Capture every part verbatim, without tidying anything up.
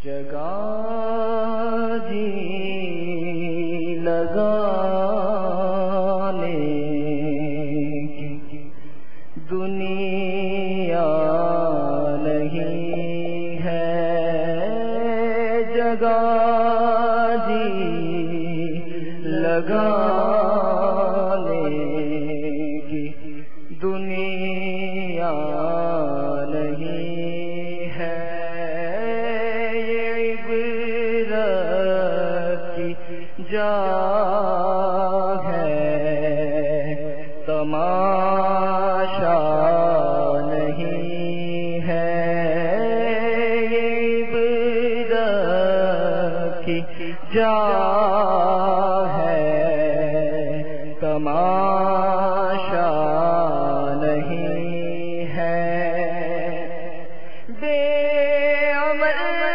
جگہ جی لگانے کی دنیا نہیں ہے، جگہ جی لگانے کی دنیا نہیں ہے، جا ہے تماشا نہیں ہے، عبرت کی جا ہے تماشا نہیں ہے، بے عمل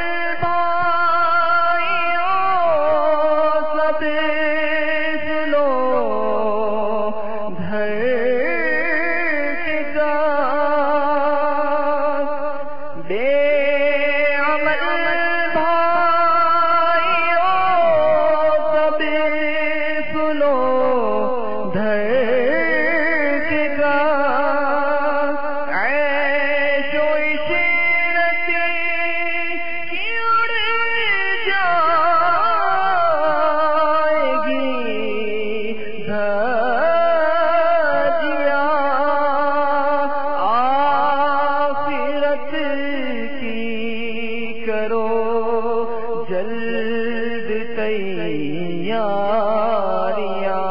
جلد تیاریاں،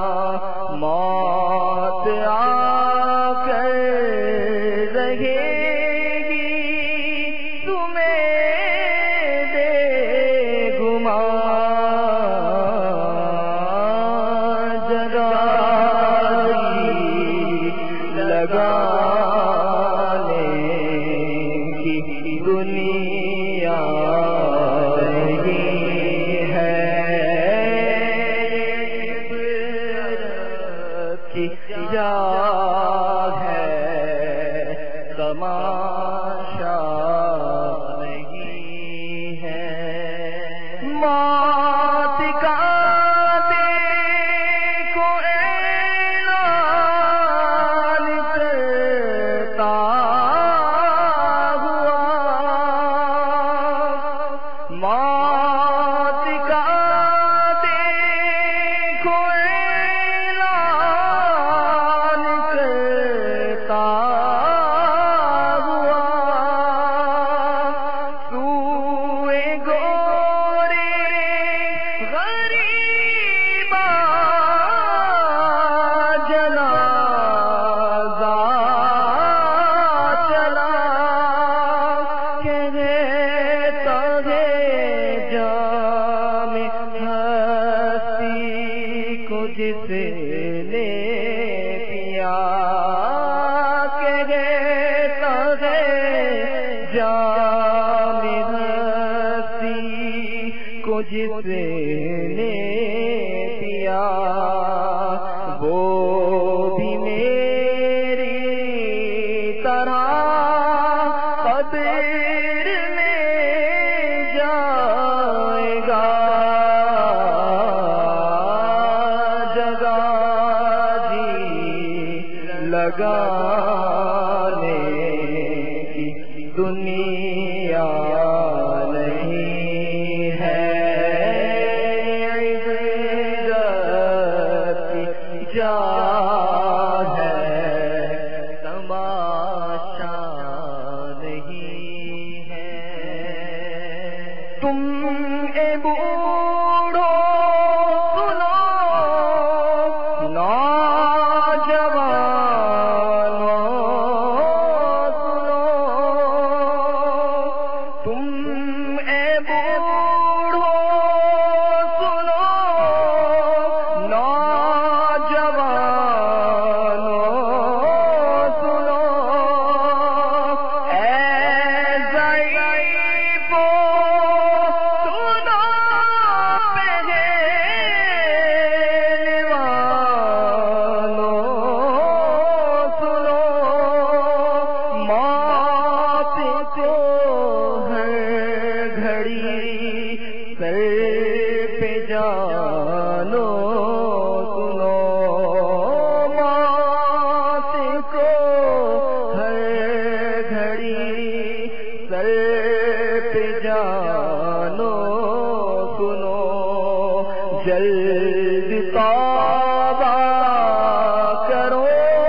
موت آ کر رہے گی تمہیں بے گمان، جگہ لگانے کی دنیا جا ہے تماشا نہیں ہے، موت کا دیکھو اعلان کرتا ہوا، موت کا دیکھو جس نے پیا کہتا ہے جام ہستی کو، جس نے پیا وہ بھی میری طرح قبر میں جائے گا، لگانے کی دنیا نہیں ہے، عبرت کی جا ہے تماشا نہیں ہے، تم اے بوڑھو کو ہے جلد توبہ کرو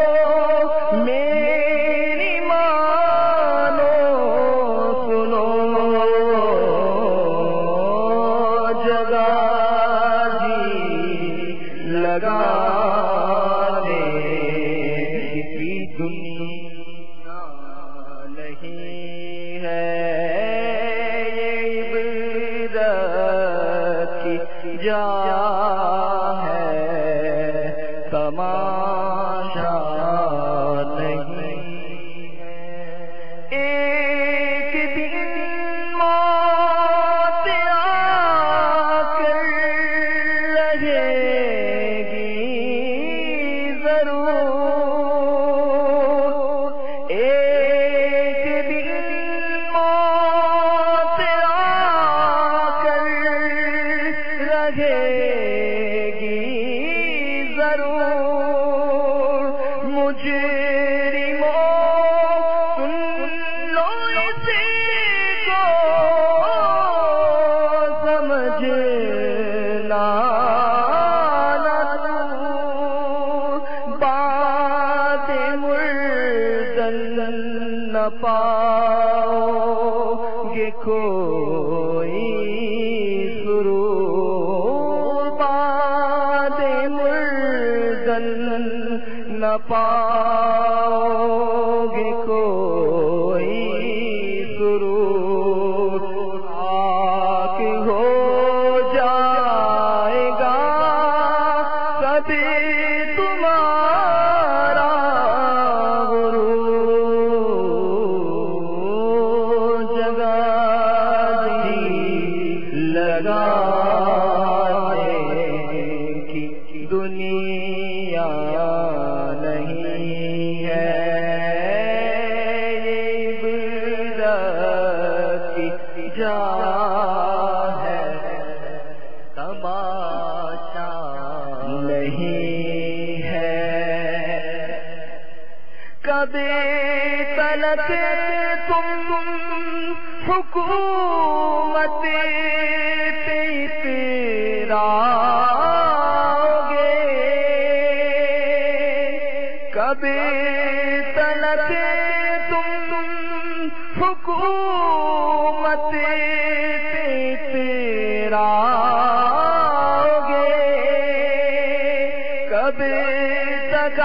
میری مانو سنو جگہ جی لگانے کی دنیا نہیں ہے جا ہے تماشا نہیں ہے ایک دن موت آ کر لگے گی ضرور ایک دن موت آ کر لگے گی ضرور مجرموں سن لو اسی کو سمجھنا بات مردن نہ پاؤ گے کوئی سرور باد مردن نہ پاؤ گے کوئی سرور خاک ہو جائے گا کبھی تمہارا غرور جگہ جی لگانے کی دنیا نہیں ہے عبرت کی جا ہے تماشا نہیں ہے کبھی تلک تم حکومت پہ اتراؤگے کبھی تلک تم حکومت پہ اتراؤگے کبھی تک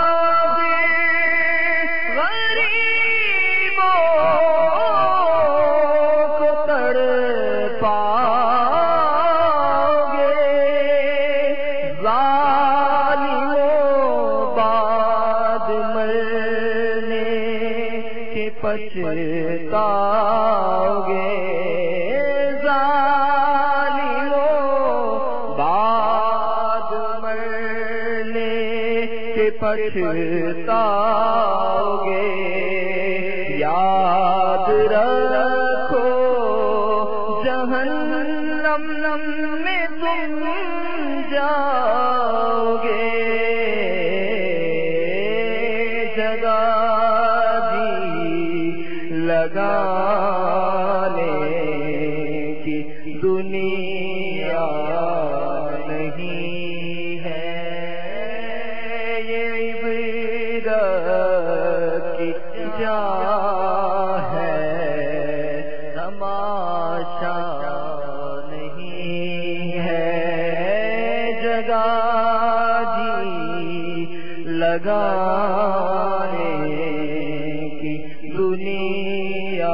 پچھتاؤ گے ظالموں بعد مرنے کے پچھتاؤ گے یاد رکھو جہنم میں تم جاؤ گے جگہ لگانے کی دنیا نہیں ہے یہ عبرت کی جا ہے تماشا نہیں ہے جگہ جی لگانے کی دنیا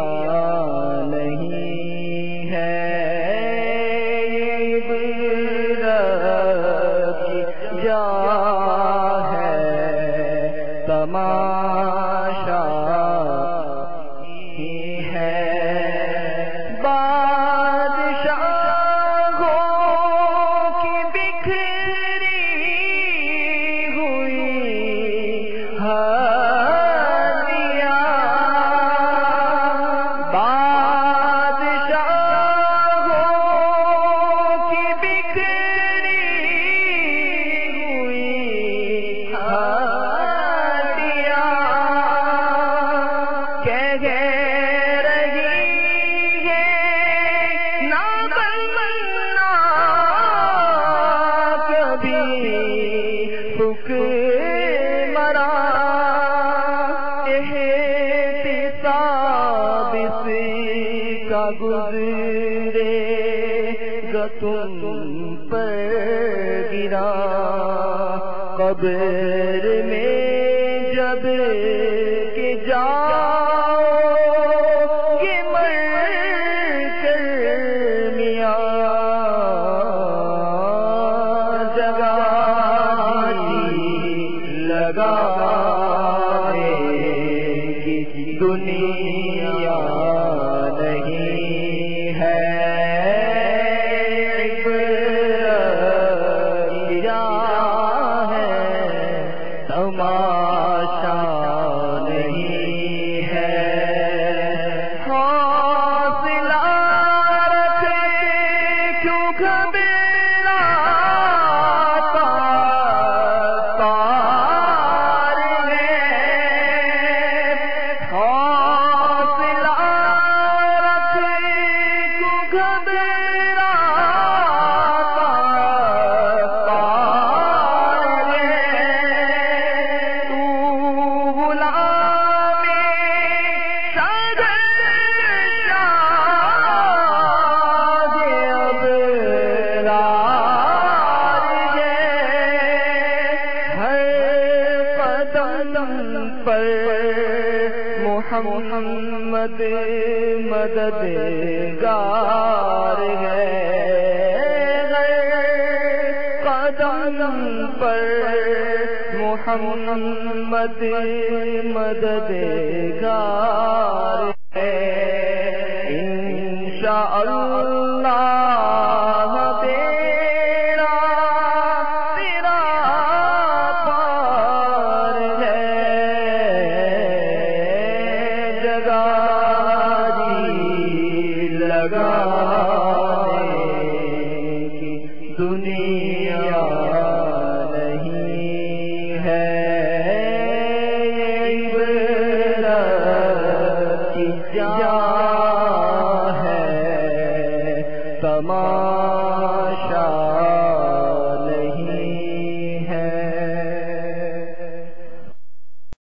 نہیں ہے عبرت کی جا ہے تماشا ہی ہے بادشاہوں کی بکھری ہوئی کا گزرے گا تم پر گرا، قبر میں جب کہ جاؤ گے مر کر میاں، جگہ لگا دنیا نہیں ہے، عبرت ہے تماشا نہیں ہے، حوصلہ رکھے کیوں گھبراتا پار ہے، حوصلہ رکھے کیوں گھبراتا پار ہے، تو غلام صدر شاہ ابرار ہے، ہر قدم پر محمد مددگار ہے، ہر قدم پر محمد مددگار ہے، انشاءاللہ تیرا تیرا پار ہے، جگہ لگانے کی دنیا نہیں ہے، عبرت کی جا ہے تمام